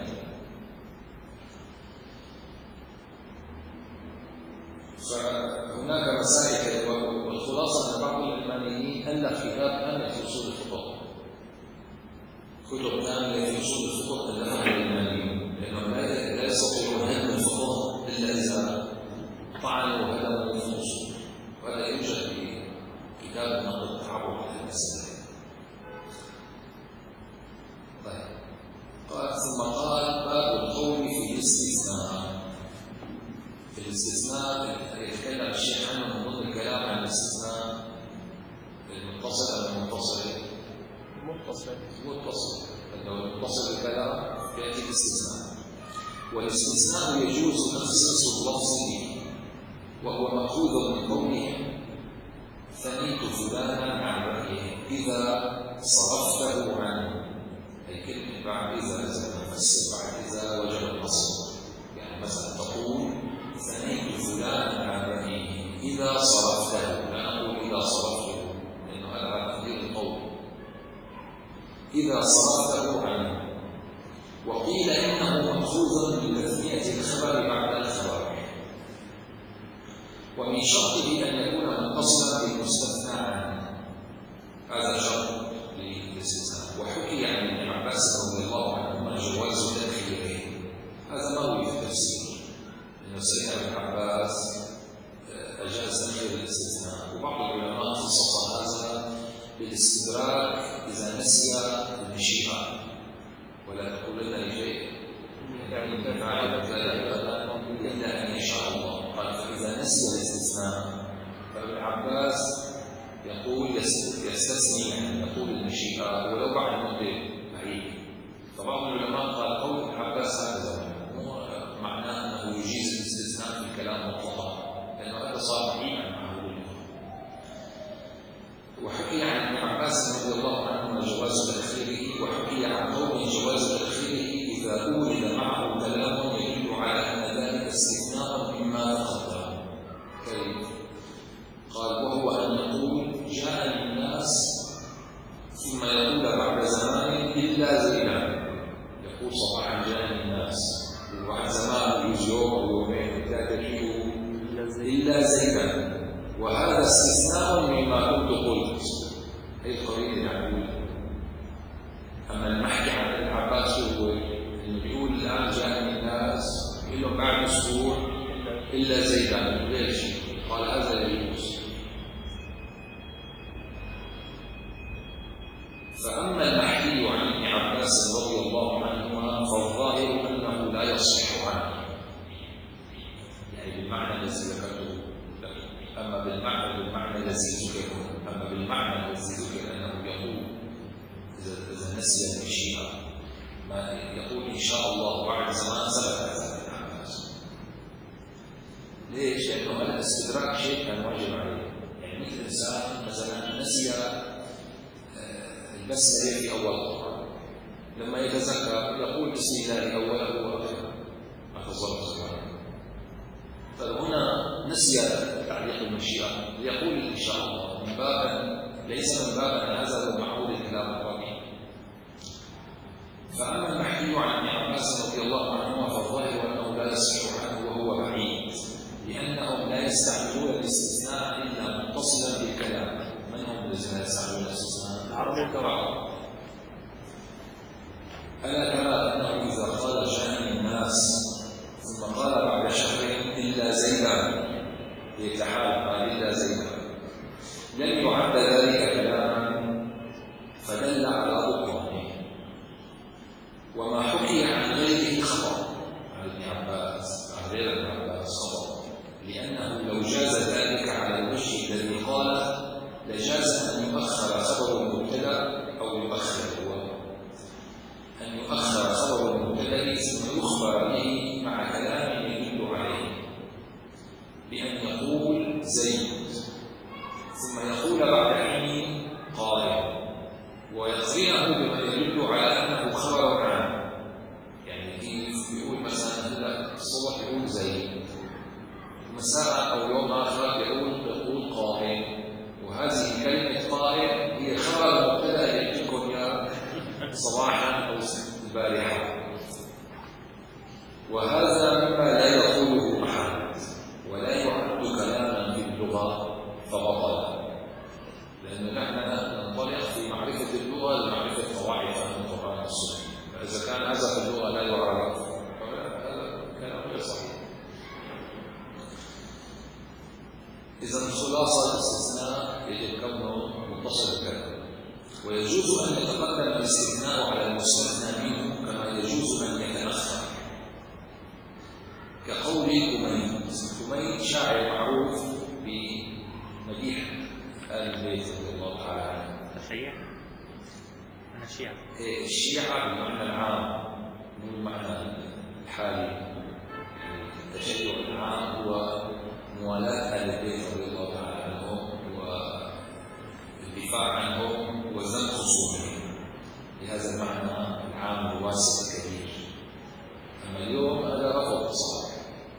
فهناك مسائل، والخلاصة أن بعض العلمانيين ألف كتاب كامل في أصول الفقه، كتب كاملة في أصول الفقه ألفها العلمانيين، لأنهم لا يستطيعون هدم الفقه إلا إذا طعنوا وهدموا في الأصول، وهذا يوجد في كتاب نقد التعرف على المسألة. طيب، قال ثم قال باب القول في الاستثناء. في الاستثناء يتكلم الشيخ عنه من ضمن الكلام عن الاستثناء المتصل أو المنفصل. متصل متصل لو متصل الكلام يأتي الاستثناء. والاستثناء يجوز تخصيص اللفظ به، وهو مأخوذ من قوله ثنيت فلانا عن رأيه إذا صرفته عنه. أي كلمة بعد إذا لازم نفسر بعد إذا وجب النصب. يعني مثلا تقول ثنيت فلانا على بنيه إذا صرفته، لا نقول إذا صرفته لأنه هذا تقدير القول، إذا صرفته عنه. وقيل إنه مأخوذ من تثنية الخبر بعد الخبر، ومن شرطه أن يكون متصلا بالمستثنى عنه، هذا شرط للاستثناء. وحكي عن ابن عباس رضي الله عنهما جواز تأخيره، هذا مروي في التفسير أن سيدنا ابن عباس أجاز تأخير الاستثناء، وبعض العلماء خصص هذا بالاستدراك إذا نسي المشيئة، ولا تقولن لشيء يعني فعل ذلك إلا أن يشاء الله. قال فإذا نسي الاستثناء فابن عباس يقول يستثني أن يقول المشيئة ولو بعد مدة بعيد. فبعض العلماء قال قول ابن عباس هكذا معناه أنه يجيز الاستثناء في الكلام مطلقا، لأنه هذا صار بعيدا معه باللغة. وحكي عن ابن عباس رضي الله عنهما جواز تأخيره، وحكي عن قوم جواز تأخيره إذا أورد معه كلام يدل على أن ذلك استثناء مما تقدم. كيف؟ قال وهو أن يقول جاء الناس ثم يقول بعد زمان إلا زيدا، يقول صباحا جاء الناس وبعد زمان يجي يوم أو يومين لا تجده إلا زيدا، وهذا استثناء مما كنت قلت. هي القرينة يعني. أما المحكي عن ابن عباس هو إنه بيقول الآن جاء الناس يقول لهم بعد أسبوع إلا زيدا، ليش؟ قال هذا يجوز. فأما المحكي عن ابن عباس رضي الله عنهما فالظاهر أنه لا يصح عنه، يعني بالمعنى الذي ذكرته. أما بالمعنى بالمعنى الذي ذكر أما بالمعنى الذي ذكر أنه يقول إذا نسي المشيئة ما يقول إن شاء الله بعد زمان سبق هذا ابن عباس. ليش؟ لأنه هذا الاستدراك شيء كان واجب عليه. يعني مثل إنسان مثلا نسي البسملة في أول القرآن، لما يتذكر يقول بسم الله أوله وآخره آخر القرآن. فهنا نسي تعليق المشيئة ليقول إن شاء الله من باب ليس من باب أن هذا هو معقول الكلام الربيع. فأما المحكي عن ابن عباس رضي الله عنهما فالظاهر أنه لا يصح عنه وهو بعيد، لأنهم لا يستعملون الاستثناء إلا متصلا بالكلام. من هم الذين يستعملون الاستثناء؟ العرب الكرام. ألا ترى أنه إذا قال جاء الناس ثم قال بعد شهر إلا زيدا يتحال قال إلا زيدا لم يعد ذلك كلاما فدل على بطلانه. وما حكي عن غيره خطأ عن ابن عباس عن غير ابن عباس خطأ، لأنه لو جاز ذلك على الوجه الذي قال لجاز أن يؤخر خبر المبتدأ أو يؤخر هو أن يؤخر خبر المبتدأ ثم يخبر به مع كلام يدل عليه، بأن يقول زيد ثم يقول بعد حين قائم ويقرنه بما يدل على أنه خبر عنه. يعني كيف يقول مثلا هلا الصبح يقول زيد، مساء أو يوم آخر يقول يقول قائم، وهذه كلمة قائم هي خبر المبتدأ يأتيكم يا صباحا أو البارحة. وهذا مما لا يقوله أحد ولا يعد كلاما في اللغة فبطل، لأن نحن ننطلق في معرفة اللغة لمعرفة قواعد فهم القرآن والسنة. فإذا كان هذا في اللغة لا يعرف فهذا كلام غير صحيح. إذا الخلاصة الاستثناء يجب كونه متصل بالكلام، ويجوز أن يتقدم الاستثناء على المستثنى منه كما يجوز أن يتأخر، كقول كمين. كمين شاعر معروف بمديح آل البيت رضي الله تعالى عنه. الشيعة أنا الشيعة الشيعة بالمعنى العام مو المعنى الحالي. التشيع العام هو موالاة آل البيت رضي الله تعالى عنهم والدفاع عنهم وذم خصومه بهذا المعنى العام الواسع الكبير. أما اليوم هذا رفض صار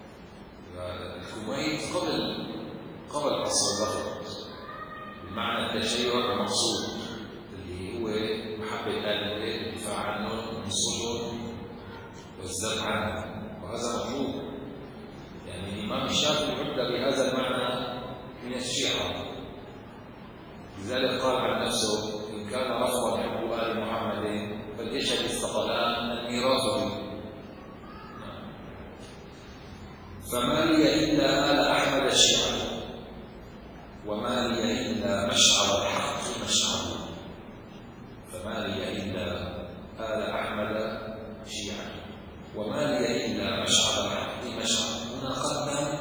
الكويت قبل قبل عصر الرفض بمعنى التشيع المقصود اللي هو محبة آل البيت والدفاع عنهم والسجون والزرع عنهم، وهذا مطلوب. يعني الإمام الشافعي عد بهذا المعنى من الشيعة، لذلك قال عن نفسه إن كان رفضا حب آل محمد فليشهد الثقلان الميراث. فما لي إلا آل أحمد الشيعة وما لي إلا مشعر الحق مشعر. فما لي إلا آل أحمد شيعة وما لي إلا مشعر الحق مشعر. هنا قدم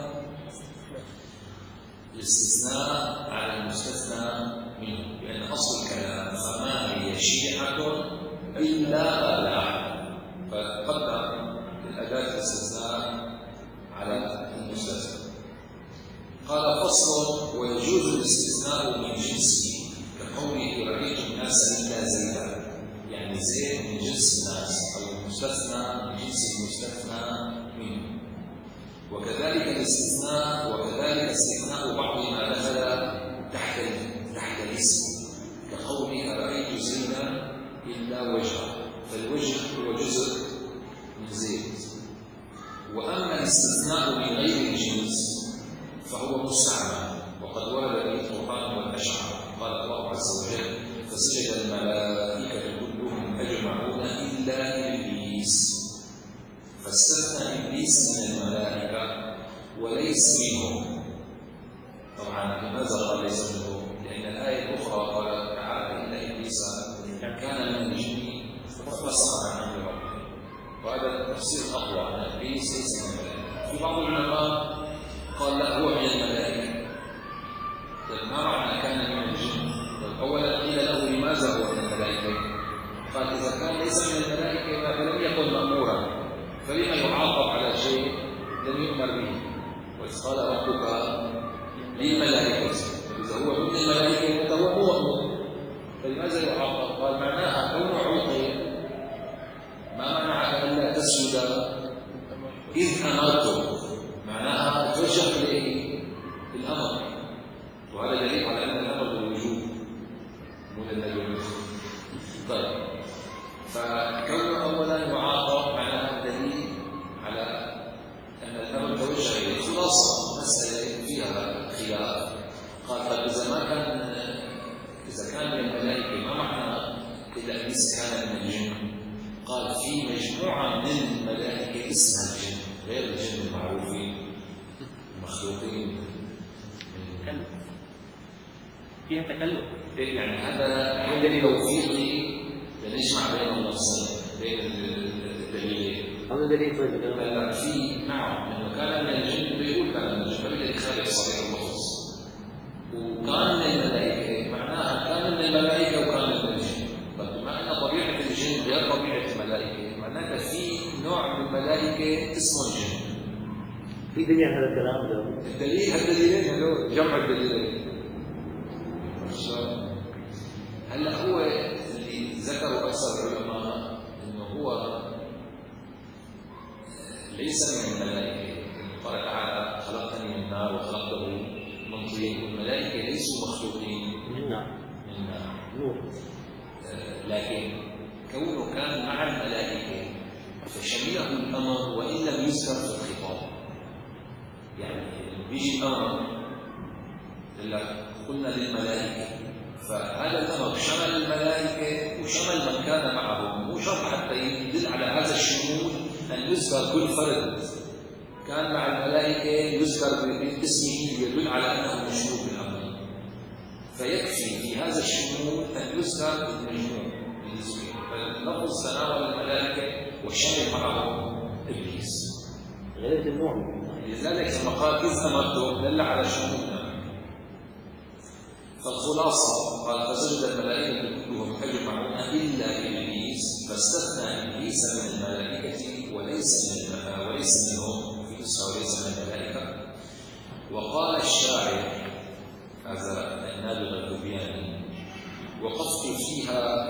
الاستثناء على المستثنى منه، لأن أصل الكلام فما هي شيعة إلا آل أحمد، فقدم الأداة الاستثناء على المستثنى. قال فصل ويجوز الاستثناء من جنسه كقوله رأيت الناس إلا زيدا، يعني زيد من جنس الناس أو المستثنى من جنس المستثنى منه. وكذلك الاستثناء وكذلك استثناء بعض ما دخل تحت تحت الاسم كقوله رأيت زيدا إلا وجهه، فالوجه هو جزء من زيد. وأما الاستثناء من غير الجنس فهو مستعمل، وقد ورد به القرآن والأشعار. قال الله عز وجل فسجد الملائكة كلهم أجمعون إلا إبليس، فاستثنى إبليس من الملائكة وليس منهم. طبعا لماذا قال ليس منهم؟ لأن الآية الأخرى قال تعالى إن إبليس كان من الجن ففسق عن أمر ربه، وهذا التفسير أقوى أن إبليس ليس من الملائكة. في بعض العلماء قال لا هو من الملائكة. ما معنى كان من الجن؟ أولا قيل له لماذا هو من الملائكة؟ قال إذا كان ليس من الملائكة فلم يكن مأمورا، فلما يعاقب على شيء لم يؤمر به؟ وإذ قال ربك للملائكة إذا هو من الملائكة فهو مؤمن، فلماذا يعاقب؟ قال معناها كونه عوقي ما منعك ألا تسجد إذ أمرته، معناها توجه إليه الأمر، وهذا دليل على أن الأمر بالوجوب مو للنجوم. طيب فكونه أولا يعاقب معناها دليل على أن الأمر توجه إليه. خلاصة مسألة فيها خلاف. قال طيب إذا ما كان إذا كان من الملائكة ما معنى إذا إبليس كان من الجن؟ قال في مجموعة من الملائكة اسمها الجن غير الجن المعروفين المخلوقين. تكلف فيها تكلف. يعني هذا دليل توفيقي لنجمع بين النصين بين الدليلين. هذا دليل طيب. لا في نعم انه كان من الجن بيقول كان من الجن بل خارج صحيح اللفظ، وكان من الملائكة معناها كان من الملائكة وكان من الجن. طيب بما ان طبيعة الجن غير طبيعة الملائكة معناتها في نوع من الملائكة اسمه الجن. في دليل هذا الكلام ده؟ الدليل هالدليلين هذول جمع الدليلين. هلا هو اللي ذكروا اكثر العلماء انه هو ليس من الملائكه، قال تعالى خلقتني من نار وخلقته من طين، والملائكه ليسوا مخلوقين من نار من نار نور، لكن كونه كان مع الملائكه فشمله الامر وان لم يذكر في الخطاب. يعني بيجي الامر الا قلنا للملائكه، فهذا الامر شمل الملائكه وشمل من كان معهم، مو شرط حتى يدل على هذا الشمول ان يذكر كل فرد كان مع الملائكه يذكر باسمه يدل على انه مشمول بالامر، فيكفي في هذا الشمول ان يذكر المجموع بالنسبه، فاللفظ تناول الملائكه وشمل معهم ابليس غير النوع. لذلك لما قال إذ أمرته دل على شمولنا. فالخلاصة قال فسجد الملائكة كلهم أجمعون إلا إبليس، فاستثنى إبليس من الملائكة وليس من وليس منهم في نسخة وليس من الملائكة. وقال الشاعر هذا النابغة الذبياني وقفت فيها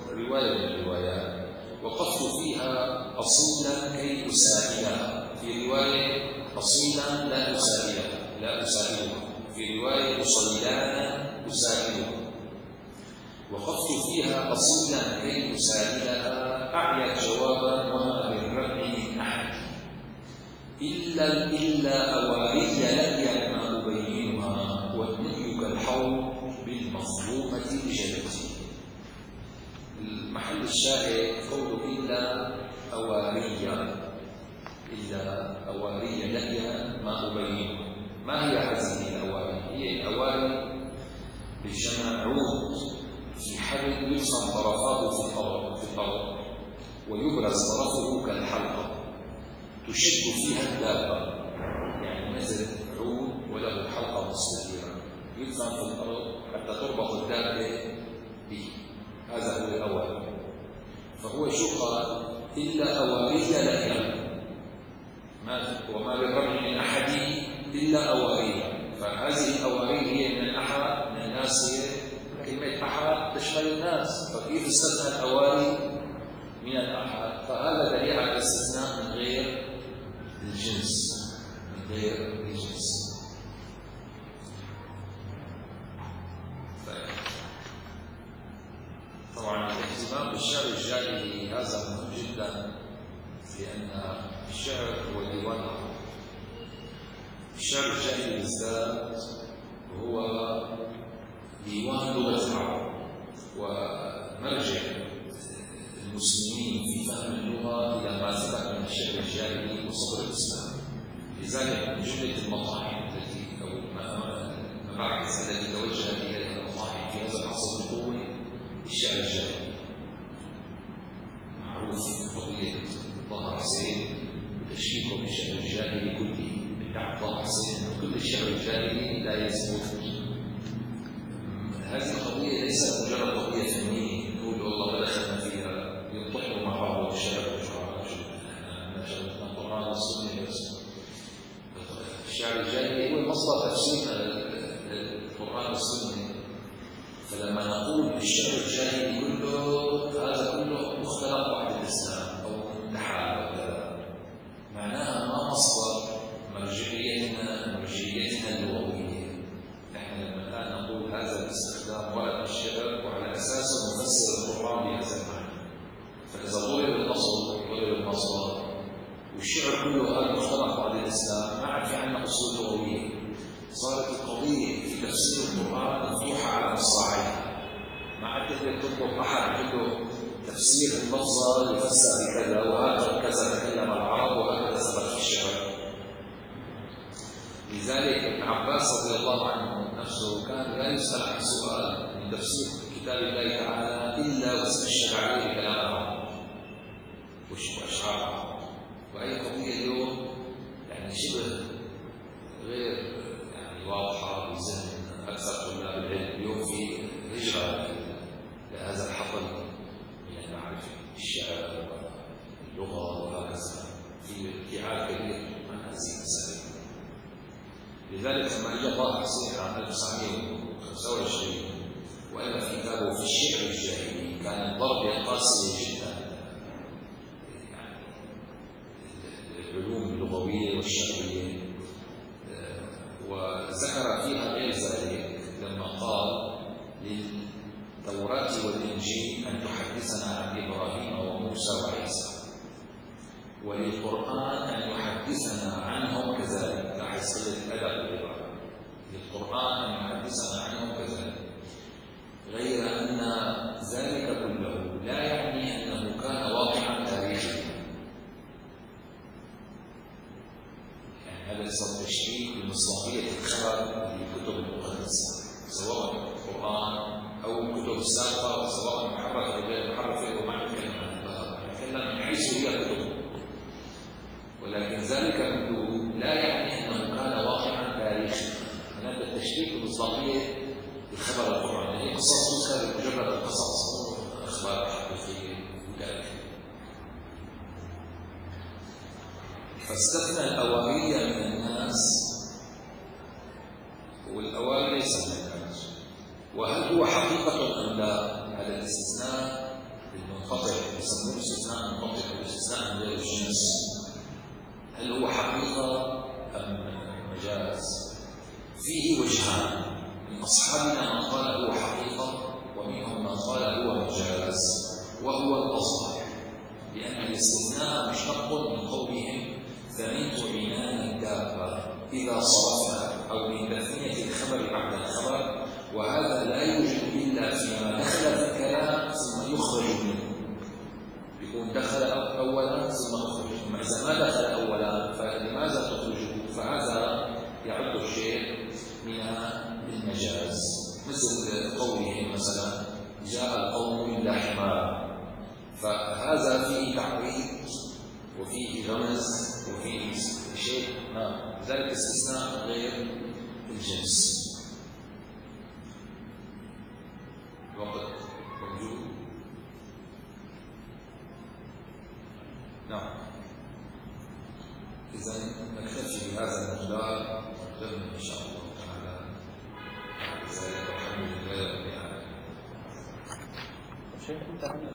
رواية من الروايات وقفت فيها أصيلا كي أسائلها، في رواية أصيلا لا أسائلها لا أسائلها، في رواية أصيلانا أسائلها. وقفت فيها أصيلا كي أسائلها أعيت جوابا وما بالربع من أحد إلا إلا أواري لأي ما أبينها والنبي كالحوض بالمظلومة بجلتي. المحل الشاهد قول إلا أواري إلا أواري لأي ما أبينها. ما هي هذه الأواري؟ هي الأواري بالجمع عود في حبل يرسم طرفاته في الأرض في الأرض ويبرز طرفه كالحلقة تشد فيها الدابة، يعني مثل عود وله حلقة مستديرة يرسم في الأرض حتى تربط الدابة به، هذا هو الأواري. فهو شو قال؟ إلا أواري لك وما بالرغم من أحد إلا أواري. فهذه الأواري هي من أحد من الناس، هي كلمة أحد تشمل الناس، فكيف استثنى الأواري من الأحد؟ فهذا دليل على الاستثناء من غير الجنس من غير الجنس. طبعا الاهتمام بالشعر الجاهلي هذا مهم جدا، لأن الشعر هو ديوان العرب. الشعر الجاهلي بالذات هو ديوان لغة العرب ومرجع المسلمين في فهم اللغة إلى ما سبق من الشعر الجاهلي وصدر الإسلام. لذلك من جملة المطاعم التي أو المراكز التي توجه إليها المطاعم في هذا العصر القوي الشعر الجاهلي. معروف قضية طه حسين وتشكيكه بالشعر الجاهلي كله، بدعة طه حسين وكل الشعر الجاهلي لا يثبت. هذه القضية ليست مجرد قضية فنية نقول والله ما دخلنا فيها ينطحوا مع بعض الشعر والشعراء من القرآن والسنة بس. الشعر الجاهلي هو مصدر تفسير للقرآن والسنة. فلما نقول الشعر الجاهلي كله هذا كله مختلط بعد الإسلام أو انتحال أو كذا، معناها ما مصدر مرجعيتنا مرجعيتنا اللغوية. نحن لما الآن نقول هذا الاستخدام ورد الشعر وعلى أساسه نفسر القرآن بهذا المعنى، فإذا ضرب الأصل ضرب المصدر والشعر كله هذا مختلط بعد الإسلام ما عاد في عندنا أصول لغوية، صارت القضية في تفسير القرآن مفتوحة على مصراعيها. ما عاد تقدر تطلب أحد عنده تفسير اللفظة يفسر بكذا وهكذا كذا تكلم العرب وهكذا ثبت في الشعر. لذلك ابن عباس رضي الله عنه نفسه كان لا يسأل عن سؤال من تفسير كتاب الله تعالى إلا واستشهد عليه كلام العرب وأشعار العرب. وأي قضية اليوم يعني شبه غير يعني واضحة بذهن أكثر طلاب العلم. اليوم في هجرة لهذا الحقل من المعرفة الشعر واللغة وهكذا، في ابتعاد كبير عن هذه المسائل. لذلك لما اجى طه حسين عام ألف وتسعمائة وخمسة وعشرين والف كتابه في الشعر الجاهلي كان الضرب قاسية جدا، يعني العلوم اللغوية والشعرية، وذكر فيها غير ذلك لما قال للتوراة والإنجيل أن تحدثنا عن إبراهيم وموسى وعيسى، وللقرآن أن يحدثنا عنهم كذلك. لاحظ قلة الأدب والإبراهيم. للقرآن أن يحدثنا عنهم كذلك، غير أن ذلك كله لا يعني أنه كان واقعا تاريخيا. يعني هذا يصير تشكيك بمصداقية الخبر للكتب المقدسة سواء القرآن أو الكتب السابقة، سواء محرفة أو غير محرفة، وما نتكلم عن الباب، نتكلم من حيث هي كتب. ولكن ذلك كله لا يعني أنه كان واقعا تاريخيا. هذا التشكيك بمصداقية الخبر القرآني، هي قصص تذكر مجرد القصص أخبار حقيقية وذلك. فاستثنى الأواري من الناس، والأواري ليس من الناس. وهل هو حقيقة أم لا؟ هذا الاستثناء المنقطع يسموه استثناء منقطع أو استثناء من غير الجنس، هل هو حقيقة أم مجاز؟ فيه وجهان، من أصحابنا من قال هو حقيقة ومنهم من قال هو مجاز، وهو الأظهر، لأن الاستثناء مشتق من قولهم ثنيت عنان الدابة إذا صرفها، أو من تثنية الخبر بعد الخبر، وهذا لا يوجد إلا فيما دخل في الكلام ثم يخرج منه، يكون دخل أولا ثم أخرج، أما إذا ما دخل أولا فلماذا تخرجه؟ فهذا يعد الشيء من المجاز، مثل قولهم مثلا جاء القوم إلا حمار، فهذا فيه تعويض وفيه رمز وفيه شيء ما، ذلك استثناء غير الجنس. الوقت موجود؟ نعم. إذا نكتفي بهذا المقدار، نكمل إن شاء الله تعالى بعد ذلك، والحمد لله رب العالمين.